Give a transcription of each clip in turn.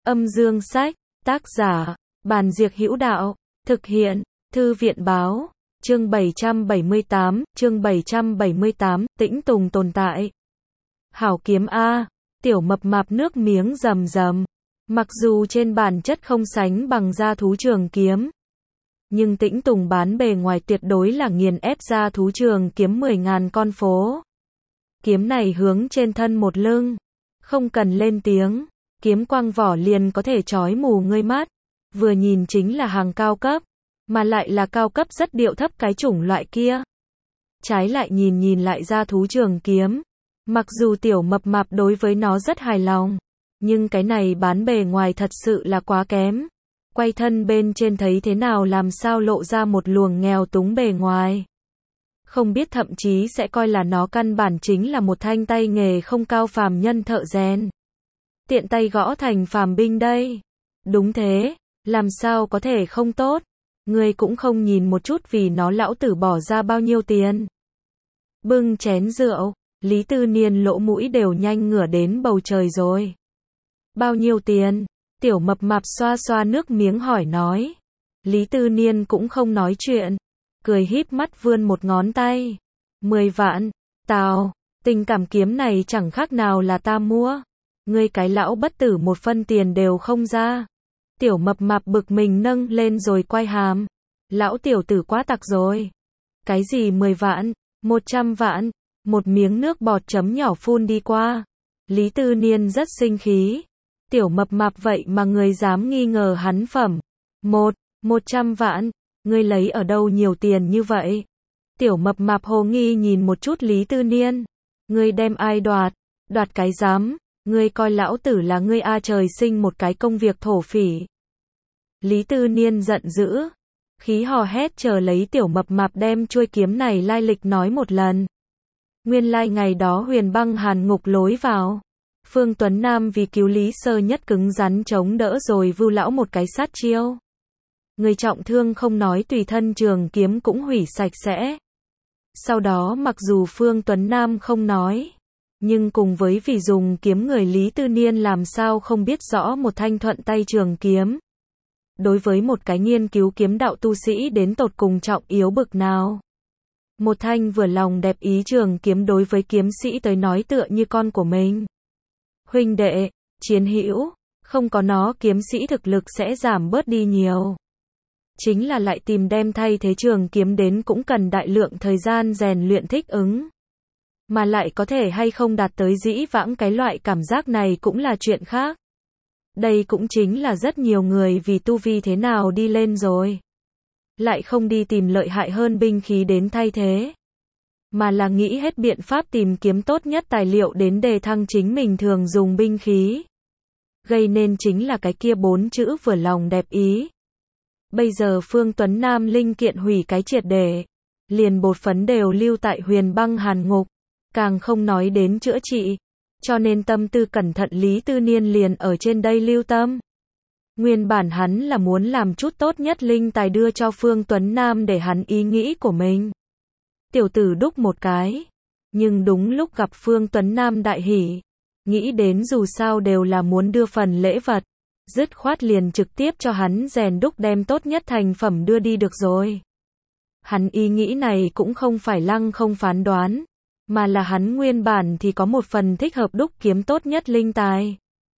Âm dương sách, tác giả, Bàn Diệc Hữu Đạo, thực hiện, Thư viện báo, chương 778, Tĩnh Tùng tồn tại. Hảo kiếm A, tiểu mập mạp nước miếng rầm rầm. Mặc dù trên bản chất không sánh bằng gia thú trường kiếm, nhưng Tĩnh Tùng bán bề ngoài tuyệt đối là nghiền ép gia thú trường kiếm 10.000 con phố. Kiếm này hướng trên thân một lưng, không cần lên tiếng, kiếm quang vỏ liền có thể chói mù ngươi mắt. Vừa nhìn chính là hàng cao cấp, mà lại là cao cấp rất điệu thấp cái chủng loại kia. Trái lại nhìn lại gia thú trường kiếm, mặc dù tiểu mập mạp đối với nó rất hài lòng, nhưng cái này bán bề ngoài thật sự là quá kém. Quay thân bên trên thấy thế nào làm sao lộ ra một luồng nghèo túng bề ngoài. Không biết thậm chí sẽ coi là nó căn bản chính là một thanh tay nghề không cao phàm nhân thợ rèn. Tiện tay gõ thành phàm binh đây. Đúng thế, làm sao có thể không tốt. Ngươi cũng không nhìn một chút vì nó lão tử bỏ ra bao nhiêu tiền. Bưng chén rượu, Lý Tư Niên lỗ mũi đều nhanh ngửa đến bầu trời rồi. Bao nhiêu tiền? Tiểu mập mạp xoa xoa nước miếng hỏi nói. Lý Tư Niên cũng không nói chuyện, cười híp mắt vươn một ngón tay. 10 vạn, tào, tình cảm kiếm này chẳng khác nào là ta mua. Ngươi cái lão bất tử một phân tiền đều không ra. Tiểu mập mạp bực mình nâng lên rồi quay hàm. Lão tiểu tử quá tặc rồi. Cái gì 10 vạn, 100 vạn, một miếng nước bọt chấm nhỏ phun đi qua. Lý Tư Niên rất sinh khí. Tiểu mập mạp vậy mà người dám nghi ngờ hắn phẩm. 100 vạn, ngươi lấy ở đâu nhiều tiền như vậy? Tiểu mập mạp hồ nghi nhìn một chút Lý Tư Niên. Ngươi đem ai đoạt? Đoạt cái dám, ngươi coi lão tử là ngươi a trời sinh một cái công việc thổ phỉ. Lý Tư Niên giận dữ, khí hò hét chờ lấy tiểu mập mạp đem chuôi kiếm này lai lịch nói một lần. Nguyên lai ngày đó Huyền Băng Hàn ngục lối vào, Phương Tuấn Nam vì cứu Lý Sơ Nhất cứng rắn chống đỡ rồi vưu lão một cái sát chiêu. Người trọng thương không nói tùy thân trường kiếm cũng hủy sạch sẽ. Sau đó mặc dù Phương Tuấn Nam không nói, nhưng cùng với vì dùng kiếm người Lý Tư Niên làm sao không biết rõ một thanh thuận tay trường kiếm. Đối với một cái nghiên cứu kiếm đạo tu sĩ đến tột cùng trọng yếu bực nào. Một thanh vừa lòng đẹp ý trường kiếm đối với kiếm sĩ tới nói tựa như con của mình. Huynh đệ, chiến hữu, không có nó kiếm sĩ thực lực sẽ giảm bớt đi nhiều. Chính là lại tìm đem thay thế trường kiếm đến cũng cần đại lượng thời gian rèn luyện thích ứng. Mà lại có thể hay không đạt tới dĩ vãng cái loại cảm giác này cũng là chuyện khác. Đây cũng chính là rất nhiều người vì tu vi thế nào đi lên rồi, lại không đi tìm lợi hại hơn binh khí đến thay thế, mà là nghĩ hết biện pháp tìm kiếm tốt nhất tài liệu đến đề thăng chính mình thường dùng binh khí. Gây nên chính là cái kia 4 chữ vừa lòng đẹp ý. Bây giờ Phương Tuấn Nam linh kiện hủy cái triệt để, liền bột phấn đều lưu tại Huyền Băng Hàn ngục, càng không nói đến chữa trị. Cho nên tâm tư cẩn thận Lý Tư Niên liền ở trên đây lưu tâm. Nguyên bản hắn là muốn làm chút tốt nhất linh tài đưa cho Phương Tuấn Nam để hắn ý nghĩ của mình. Tiểu tử đúc một cái. Nhưng đúng lúc gặp Phương Tuấn Nam đại hỉ. Nghĩ đến dù sao đều là muốn đưa phần lễ vật. Dứt khoát liền trực tiếp cho hắn rèn đúc đem tốt nhất thành phẩm đưa đi được rồi. Hắn ý nghĩ này cũng không phải lăng không phán đoán, mà là hắn nguyên bản thì có một phần thích hợp đúc kiếm tốt nhất linh tài.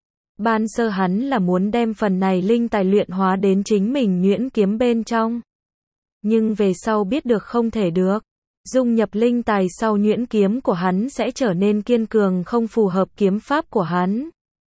Ban sơ hắn là muốn đem phần này linh tài luyện hóa đến chính mình nhuyễn kiếm bên trong. Nhưng về sau biết được không thể được. Dung nhập linh tài sau nhuyễn kiếm của hắn sẽ trở nên kiên cường không phù hợp kiếm pháp của hắn.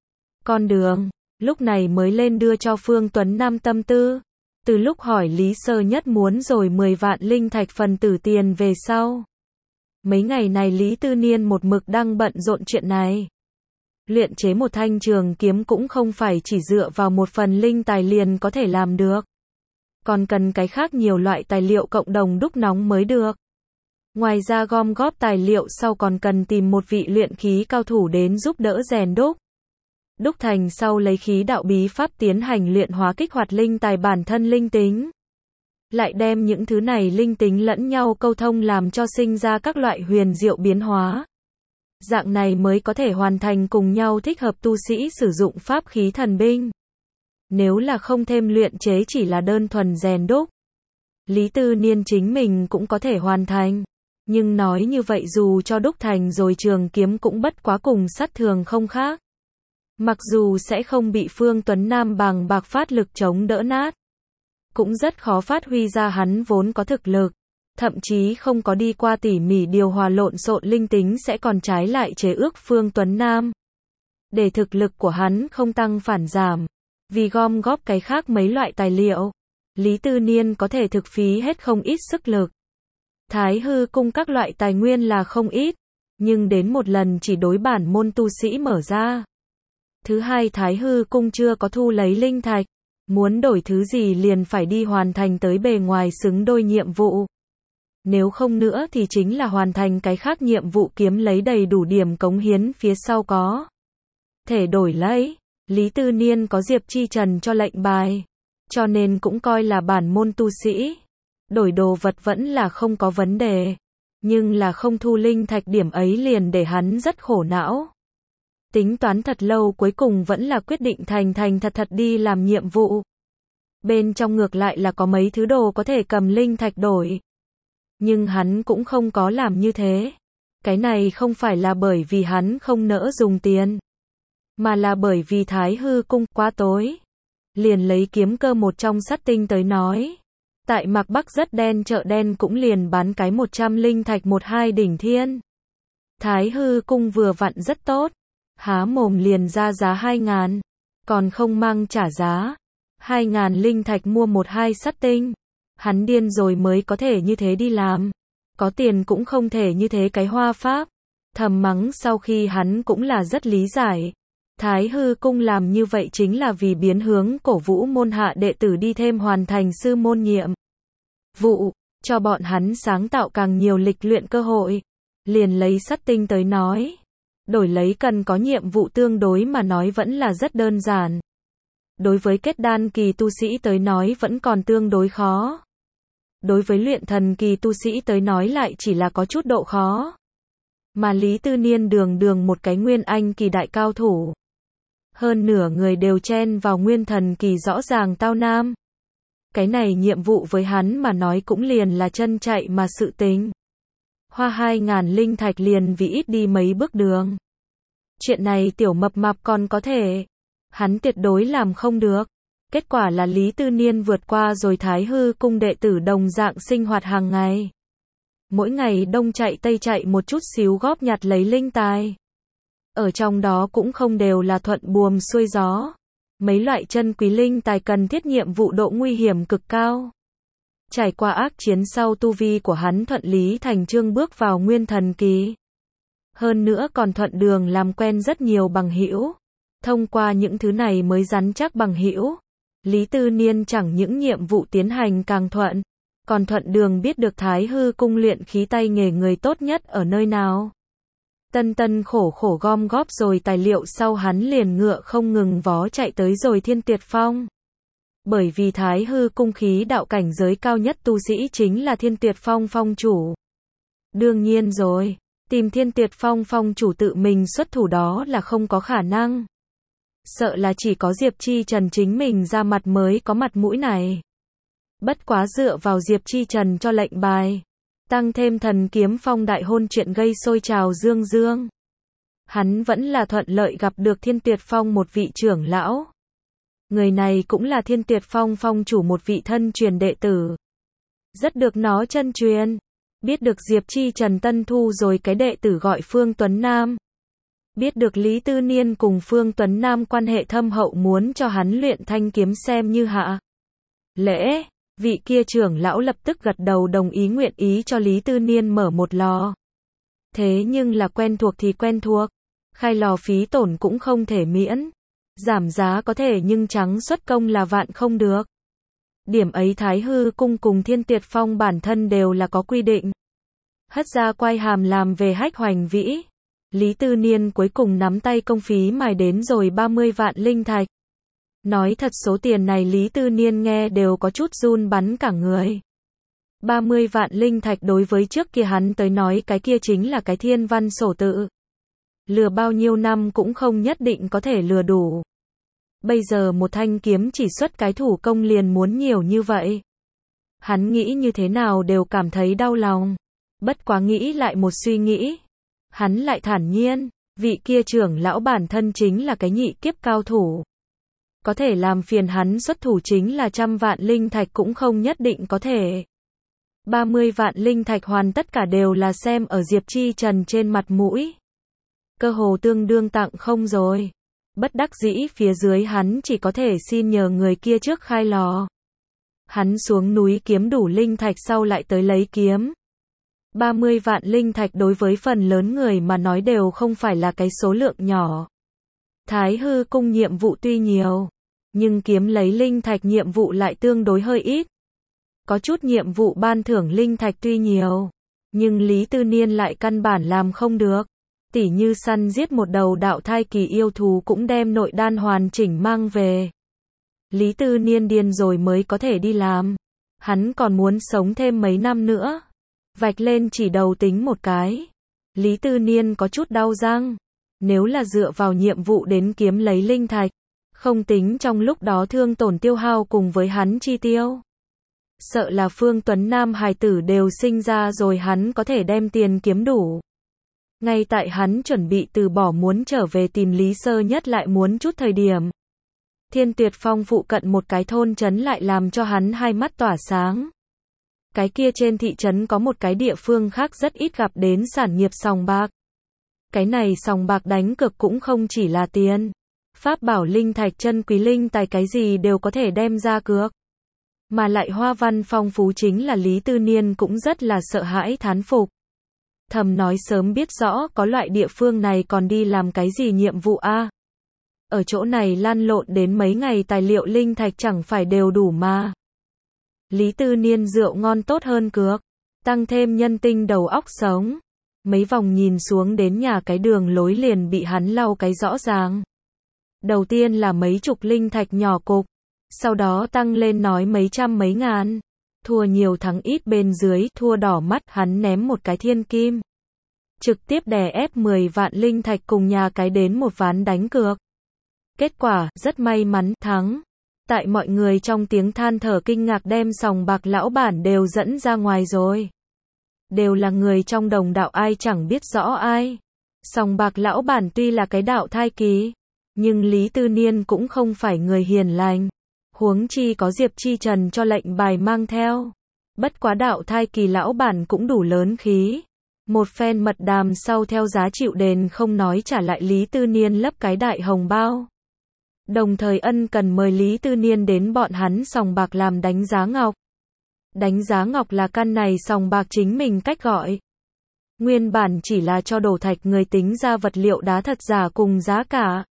Con đường, lúc này mới lên đưa cho Phương Tuấn Nam tâm tư. Từ lúc hỏi Lý Sơ Nhất muốn rồi 10 vạn linh thạch phần tử tiền về sau. Mấy ngày này Lý Tư Niên một mực đang bận rộn chuyện này. Luyện chế một thanh trường kiếm cũng không phải chỉ dựa vào một phần linh tài liền có thể làm được. Còn cần cái khác nhiều loại tài liệu cộng đồng đúc nóng mới được. Ngoài ra gom góp tài liệu sau còn cần tìm một vị luyện khí cao thủ đến giúp đỡ rèn đúc. Đúc thành sau lấy khí đạo bí pháp tiến hành luyện hóa kích hoạt linh tài bản thân linh tính. Lại đem những thứ này linh tính lẫn nhau câu thông làm cho sinh ra các loại huyền diệu biến hóa. Dạng này mới có thể hoàn thành cùng nhau thích hợp tu sĩ sử dụng pháp khí thần binh. Nếu là không thêm luyện chế chỉ là đơn thuần rèn đúc, Lý Tư Niên chính mình cũng có thể hoàn thành. Nhưng nói như vậy dù cho đúc thành rồi trường kiếm cũng bất quá cùng sắt thường không khác. Mặc dù sẽ không bị Phương Tuấn Nam bằng bạc phát lực chống đỡ nát, cũng rất khó phát huy ra hắn vốn có thực lực. Thậm chí không có đi qua tỉ mỉ điều hòa lộn xộn linh tính sẽ còn trái lại chế ước Phương Tuấn Nam. Để thực lực của hắn không tăng phản giảm. Vì gom góp cái khác mấy loại tài liệu, Lý Tư Niên có thể thực phí hết không ít sức lực. Thái hư cung các loại tài nguyên là không ít, nhưng đến một lần chỉ đối bản môn tu sĩ mở ra. Thứ hai, Thái hư cung chưa có thu lấy linh thạch, muốn đổi thứ gì liền phải đi hoàn thành tới bề ngoài xứng đôi nhiệm vụ. Nếu không nữa thì chính là hoàn thành cái khác nhiệm vụ kiếm lấy đầy đủ điểm cống hiến phía sau có thể đổi lấy. Lý Tư Niên có Diệp Chi Trần cho lệnh bài, cho nên cũng coi là bản môn tu sĩ. Đổi đồ vật vẫn là không có vấn đề, nhưng là không thu linh thạch điểm ấy liền để hắn rất khổ não. Tính toán thật lâu cuối cùng vẫn là quyết định thành thật đi làm nhiệm vụ. Bên trong ngược lại là có mấy thứ đồ có thể cầm linh thạch đổi. Nhưng hắn cũng không có làm như thế. Cái này không phải là bởi vì hắn không nỡ dùng tiền, mà là bởi vì Thái hư cung quá tối. Liền lấy kiếm cơ một trong sắt tinh tới nói. Tại Mạc Bắc rất đen, chợ đen cũng liền bán cái 100 linh thạch 1-2 đỉnh thiên. Thái hư cung vừa vặn rất tốt. Há mồm liền ra giá 2.000. Còn không mang trả giá. 2.000 linh thạch mua 1-2 sắt tinh. Hắn điên rồi mới có thể như thế đi làm. Có tiền cũng không thể như thế cái hoa pháp. Thầm mắng sau khi hắn cũng là rất lý giải. Thái hư cung làm như vậy chính là vì biến hướng cổ vũ môn hạ đệ tử đi thêm hoàn thành sư môn nhiệm vụ, cho bọn hắn sáng tạo càng nhiều lịch luyện cơ hội. Liền lấy sắt tinh tới nói, đổi lấy cần có nhiệm vụ tương đối mà nói vẫn là rất đơn giản. Đối với kết đan kỳ tu sĩ tới nói vẫn còn tương đối khó. Đối với luyện thần kỳ tu sĩ tới nói lại chỉ là có chút độ khó. Mà Lý Tư Niên đường một cái nguyên anh kỳ đại cao thủ. Hơn nửa người đều chen vào nguyên thần kỳ rõ ràng tao nam. Cái này nhiệm vụ với hắn mà nói cũng liền là chân chạy mà sự tính. Hoa 2.000 linh thạch liền vì ít đi mấy bước đường. Chuyện này tiểu mập mạp còn có thể. Hắn tuyệt đối làm không được. Kết quả là Lý Tư Niên vượt qua rồi Thái hư cung đệ tử đồng dạng sinh hoạt hàng ngày. Mỗi ngày đông chạy tây chạy một chút xíu góp nhặt lấy linh tài. Ở trong đó cũng không đều là thuận buồm xuôi gió. Mấy loại chân quý linh tài cần thiết nhiệm vụ độ nguy hiểm cực cao. Trải qua ác chiến sau tu vi của hắn thuận lý thành chương bước vào nguyên thần kỳ. Hơn nữa còn thuận đường làm quen rất nhiều bằng hữu. Thông qua những thứ này mới rắn chắc bằng hữu. Lý Tư Niên chẳng những nhiệm vụ tiến hành càng thuận, còn thuận đường biết được Thái hư cung luyện khí tay nghề người tốt nhất ở nơi nào. Tân khổ gom góp rồi tài liệu sau hắn liền ngựa không ngừng vó chạy tới rồi Thiên Tuyệt Phong. Bởi vì Thái hư cung khí đạo cảnh giới cao nhất tu sĩ chính là Thiên Tuyệt Phong phong chủ. Đương nhiên rồi, tìm Thiên Tuyệt Phong phong chủ tự mình xuất thủ đó là không có khả năng. Sợ là chỉ có Diệp Chi Trần chính mình ra mặt mới có mặt mũi này. Bất quá dựa vào Diệp Chi Trần cho lệnh bài. Tăng thêm Thần Kiếm Phong đại hôn chuyện gây sôi trào dương. Hắn vẫn là thuận lợi gặp được Thiên Tuyệt Phong một vị trưởng lão. Người này cũng là Thiên Tuyệt Phong phong chủ một vị thân truyền đệ tử. Rất được nó chân truyền. Biết được Diệp Chi Trần tân thu rồi cái đệ tử gọi Phương Tuấn Nam. Biết được Lý Tư Niên cùng Phương Tuấn Nam quan hệ thâm hậu muốn cho hắn luyện thanh kiếm xem như hạ lễ. Vị kia trưởng lão lập tức gật đầu đồng ý nguyện ý cho Lý Tư Niên mở một lò. Thế nhưng là quen thuộc thì quen thuộc. Khai lò phí tổn cũng không thể miễn. Giảm giá có thể nhưng trắng xuất công là vạn không được. Điểm ấy Thái hư cung cùng Thiên Tuyệt Phong bản thân đều là có quy định. Hất ra quai hàm làm về hách hoành vĩ. Lý Tư Niên cuối cùng nắm tay công phí mài đến rồi 30 vạn linh thạch. Nói thật số tiền này Lý Tư Niên nghe đều có chút run bắn cả người. 30 vạn linh thạch đối với trước kia hắn tới nói cái kia chính là cái thiên văn sổ tự. Lừa bao nhiêu năm cũng không nhất định có thể lừa đủ. Bây giờ một thanh kiếm chỉ xuất cái thủ công liền muốn nhiều như vậy. Hắn nghĩ như thế nào đều cảm thấy đau lòng. Bất quá nghĩ lại một suy nghĩ. Hắn lại thản nhiên, vị kia trưởng lão bản thân chính là cái nhị kiếp cao thủ. Có thể làm phiền hắn xuất thủ chính là 100 vạn linh thạch cũng không nhất định có thể. 30 vạn linh thạch hoàn tất cả đều là xem ở Diệp Chi Trần trên mặt mũi. Cơ hồ tương đương tặng không rồi. Bất đắc dĩ phía dưới hắn chỉ có thể xin nhờ người kia trước khai lò. Hắn xuống núi kiếm đủ linh thạch sau lại tới lấy kiếm. 30 vạn linh thạch đối với phần lớn người mà nói đều không phải là cái số lượng nhỏ. Thái hư cung nhiệm vụ tuy nhiều, nhưng kiếm lấy linh thạch nhiệm vụ lại tương đối hơi ít. Có chút nhiệm vụ ban thưởng linh thạch tuy nhiều, nhưng Lý Tư Niên lại căn bản làm không được. Tỉ như săn giết một đầu đạo thai kỳ yêu thú cũng đem nội đan hoàn chỉnh mang về. Lý Tư Niên điên rồi mới có thể đi làm. Hắn còn muốn sống thêm mấy năm nữa. Vạch lên chỉ đầu tính một cái. Lý Tư Niên có chút đau răng. Nếu là dựa vào nhiệm vụ đến kiếm lấy linh thạch, không tính trong lúc đó thương tổn tiêu hao cùng với hắn chi tiêu. Sợ là Phương Tuấn Nam hài tử đều sinh ra rồi hắn có thể đem tiền kiếm đủ. Ngay tại hắn chuẩn bị từ bỏ muốn trở về tìm Lý Sơ Nhất lại muốn chút thời điểm. Thiên Tuyệt Phong phụ cận một cái thôn trấn lại làm cho hắn hai mắt tỏa sáng. Cái kia trên thị trấn có một cái địa phương khác rất ít gặp đến sản nghiệp sòng bạc. Cái này sòng bạc đánh cược cũng không chỉ là tiền. Pháp bảo linh thạch chân quý linh tài cái gì đều có thể đem ra cược. Mà lại hoa văn phong phú chính là Lý Tư Niên cũng rất là sợ hãi thán phục. Thầm nói sớm biết rõ có loại địa phương này còn đi làm cái gì nhiệm vụ a? Ở chỗ này lăn lộn đến mấy ngày tài liệu linh thạch chẳng phải đều đủ mà. Lý Tư Niên rượu ngon tốt hơn cược, tăng thêm nhân tinh đầu óc sống. Mấy vòng nhìn xuống đến nhà cái đường lối liền bị hắn lau cái rõ ràng. Đầu tiên là mấy chục linh thạch nhỏ cục, sau đó tăng lên nói mấy trăm mấy ngàn. Thua nhiều thắng ít bên dưới, thua đỏ mắt hắn ném một cái thiên kim. Trực tiếp đè ép 10 vạn linh thạch cùng nhà cái đến một ván đánh cược. Kết quả, rất may mắn, thắng. Tại mọi người trong tiếng than thở kinh ngạc đem sòng bạc lão bản đều dẫn ra ngoài rồi. Đều là người trong đồng đạo ai chẳng biết rõ ai. Sòng bạc lão bản tuy là cái đạo thai kỳ, nhưng Lý Tư Niên cũng không phải người hiền lành. Huống chi có Diệp Chi Trần cho lệnh bài mang theo. Bất quá đạo thai kỳ lão bản cũng đủ lớn khí. Một phen mật đàm sau theo giá chịu đền không nói trả lại Lý Tư Niên lấp cái đại hồng bao. Đồng thời ân cần mời Lý Tư Niên đến bọn hắn sòng bạc làm đánh giá ngọc. Đánh giá ngọc là căn này sòng bạc chính mình cách gọi. Nguyên bản chỉ là cho đổ thạch người tính ra vật liệu đá thật giả cùng giá cả.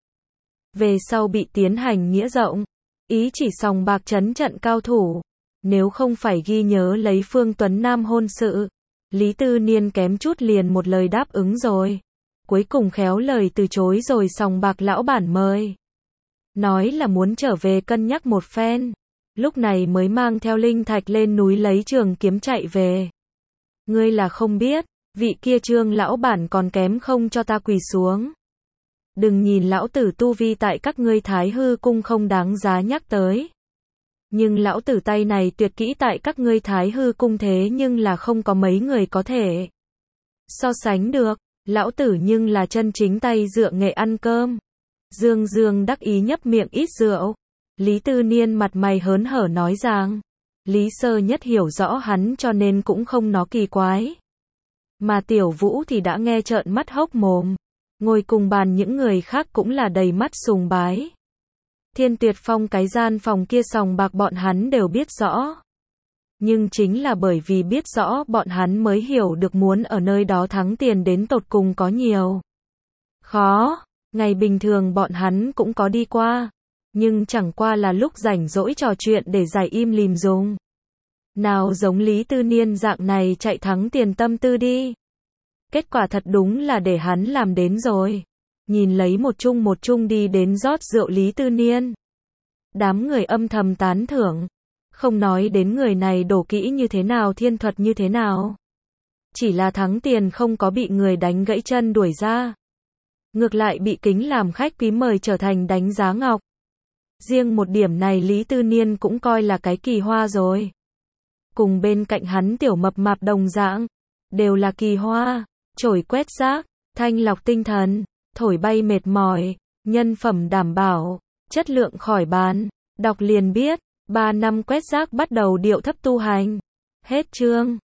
Về sau bị tiến hành nghĩa rộng. Ý chỉ sòng bạc trấn trận cao thủ. Nếu không phải ghi nhớ lấy Phương Tuấn Nam hôn sự, Lý Tư Niên kém chút liền một lời đáp ứng rồi. Cuối cùng khéo lời từ chối rồi sòng bạc lão bản mời. Nói là muốn trở về cân nhắc một phen. Lúc này mới mang theo linh thạch lên núi lấy trường kiếm chạy về. Ngươi là không biết, vị kia Trương lão bản còn kém không cho ta quỳ xuống. Đừng nhìn lão tử tu vi tại các ngươi Thái hư cung không đáng giá nhắc tới. Nhưng lão tử tay này tuyệt kỹ tại các ngươi Thái hư cung thế nhưng là không có mấy người có thể so sánh được. Lão tử nhưng là chân chính tay dựa nghệ ăn cơm. Dương Dương đắc ý nhấp miệng ít rượu. Lý Tư Niên mặt mày hớn hở nói rằng, Lý Sơ Nhất hiểu rõ hắn cho nên cũng không nó kỳ quái. Mà Tiểu Vũ thì đã nghe trợn mắt hốc mồm. Ngồi cùng bàn những người khác cũng là đầy mắt sùng bái. Thiên Tuyệt Phong cái gian phòng kia sòng bạc bọn hắn đều biết rõ. Nhưng chính là bởi vì biết rõ bọn hắn mới hiểu được muốn ở nơi đó thắng tiền đến tột cùng có nhiều khó. Ngày bình thường bọn hắn cũng có đi qua. Nhưng chẳng qua là lúc rảnh rỗi trò chuyện để giải im lìm dùng. Nào giống Lý Tư Niên dạng này chạy thắng tiền tâm tư đi. Kết quả thật đúng là để hắn làm đến rồi. Nhìn lấy một chung đi đến rót rượu Lý Tư Niên. Đám người âm thầm tán thưởng. Không nói đến người này đổ kỹ như thế nào thiên thuật như thế nào. Chỉ là thắng tiền không có bị người đánh gãy chân đuổi ra. Ngược lại bị kính làm khách quý mời trở thành đánh giá ngọc. Riêng một điểm này Lý Tư Niên cũng coi là cái kỳ hoa rồi. Cùng bên cạnh hắn tiểu mập mạp đồng dạng, đều là kỳ hoa, chổi quét rác, thanh lọc tinh thần, thổi bay mệt mỏi, nhân phẩm đảm bảo, chất lượng khỏi bàn. Đọc liền biết, 3 năm quét rác bắt đầu điệu thấp tu hành. Hết chương.